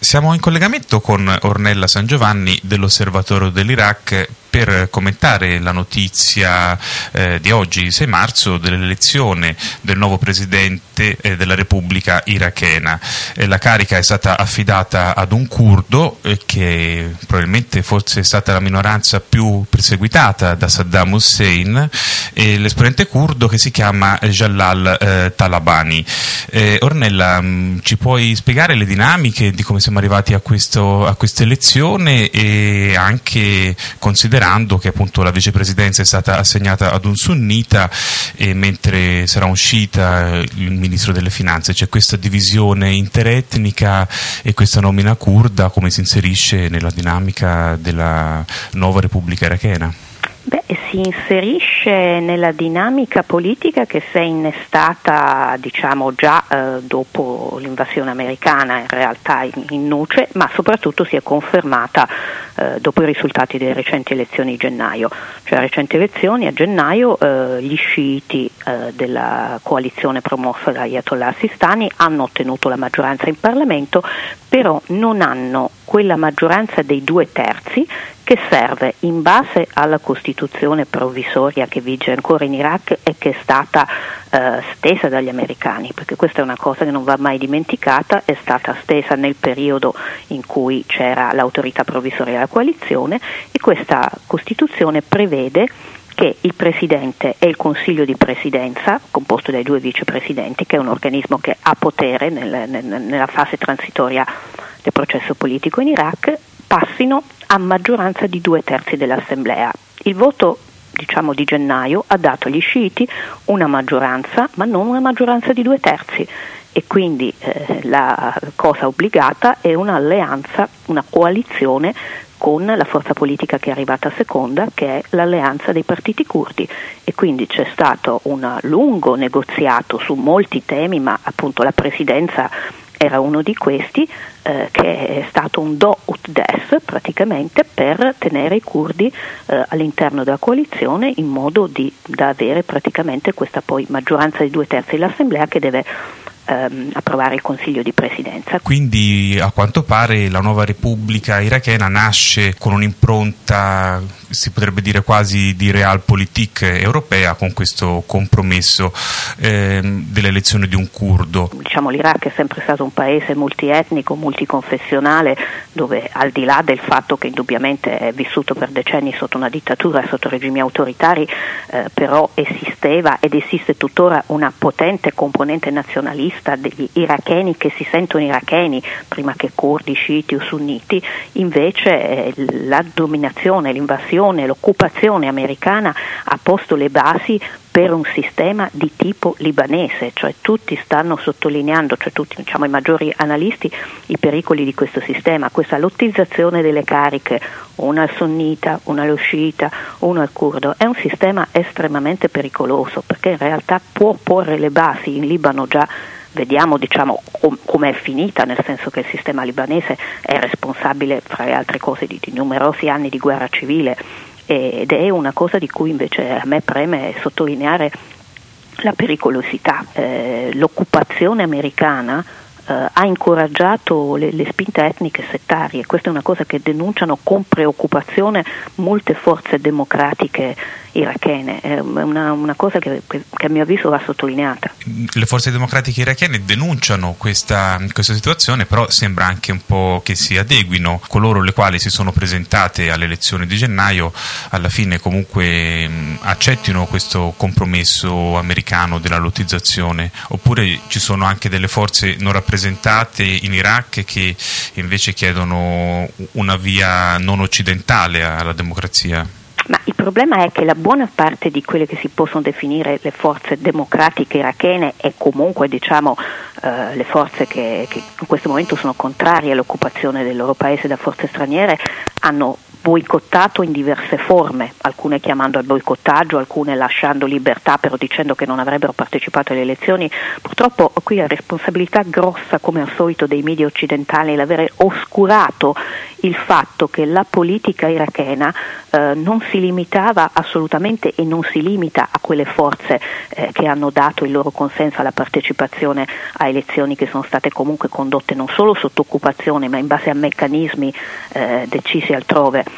Siamo in collegamento con Ornella San Giovanni dell'Osservatorio dell'Iraq per commentare la notizia di oggi, 6 marzo, dell'elezione del nuovo presidente della Repubblica irachena. La carica è stata affidata ad un curdo che probabilmente forse è stata la minoranza più perseguitata da Saddam Hussein, l'esponente curdo che si chiama Jalal Talabani. Ornella, ci puoi spiegare le dinamiche di come siamo arrivati a questa elezione e anche considerando che appunto la vicepresidenza è stata assegnata ad un sunnita mentre sarà un sciita il ministro delle finanze? C'è questa divisione interetnica e questa nomina curda come si inserisce nella dinamica della nuova Repubblica irachena? Si inserisce nella dinamica politica che si è innestata già dopo l'invasione americana, in realtà in nuce, ma soprattutto si è confermata dopo i risultati delle recenti elezioni di gennaio. Cioè, recenti elezioni a gennaio gli sciiti della coalizione promossa da Ayatollah Sistani hanno ottenuto la maggioranza in Parlamento, però non hanno quella maggioranza dei 2/3 che serve in base alla Costituzione provvisoria che vige ancora in Iraq e che è stata stesa dagli americani, perché questa è una cosa che non va mai dimenticata, è stata stesa nel periodo in cui c'era l'autorità provvisoria della coalizione, e questa Costituzione prevede che il Presidente e il Consiglio di Presidenza, composto dai 2 vicepresidenti, che è un organismo che ha potere nella fase transitoria del processo politico in Iraq, passino a maggioranza di 2/3 dell'Assemblea. Il voto di gennaio ha dato agli sciiti una maggioranza, ma non una maggioranza di 2/3, e quindi la cosa obbligata è un'alleanza, una coalizione con la forza politica che è arrivata seconda, che è l'alleanza dei partiti curdi, e quindi c'è stato un lungo negoziato su molti temi, ma appunto la presidenza era uno di questi, che è stato un do ut des praticamente per tenere i curdi all'interno della coalizione, in modo da avere praticamente questa poi maggioranza di 2/3 dell'Assemblea che deve approvare il Consiglio di Presidenza. Quindi a quanto pare la nuova Repubblica irachena nasce con un'impronta, si potrebbe dire quasi di realpolitik europea, con questo compromesso dell'elezione di un curdo. L'Iraq è sempre stato un paese multietnico, multiconfessionale, dove al di là del fatto che indubbiamente è vissuto per decenni sotto una dittatura, sotto regimi autoritari, però esisteva ed esiste tuttora una potente componente nazionalista degli iracheni che si sentono iracheni prima che curdi, sciiti o sunniti. Invece la dominazione, l'invasione, l'occupazione americana ha posto le basi per un sistema di tipo libanese, cioè tutti stanno sottolineando, cioè tutti i maggiori analisti, i pericoli di questo sistema, questa lottizzazione delle cariche, una al sunnita, una allo sciita, una al curdo. È un sistema estremamente pericoloso, perché in realtà può porre le basi in Libano. Già vediamo come è finita, nel senso che il sistema libanese è responsabile, fra le altre cose, di numerosi anni di guerra civile, ed è una cosa di cui invece a me preme sottolineare la pericolosità. L'occupazione americana ha incoraggiato le spinte etniche settarie. Questa è una cosa che denunciano con preoccupazione molte forze democratiche irachene. È una cosa che a mio avviso va sottolineata. Le forze democratiche irachene denunciano questa situazione, però sembra anche un po' che si adeguino. Coloro le quali si sono presentate alle elezioni di gennaio alla fine comunque accettino questo compromesso americano della lottizzazione, oppure ci sono anche delle forze non rappresentate in Iraq che invece chiedono una via non occidentale alla democrazia? Ma il problema è che la buona parte di quelle che si possono definire le forze democratiche irachene, e comunque le forze che in questo momento sono contrarie all'occupazione del loro paese da forze straniere, hanno boicottato in diverse forme, alcune chiamando al boicottaggio, alcune lasciando libertà però dicendo che non avrebbero partecipato alle elezioni. Purtroppo qui la responsabilità grossa, come al solito, dei media occidentali è l'avere oscurato il fatto che la politica irachena non si limitava assolutamente e non si limita a quelle forze che hanno dato il loro consenso alla partecipazione a elezioni che sono state comunque condotte non solo sotto occupazione ma in base a meccanismi decisi altrove.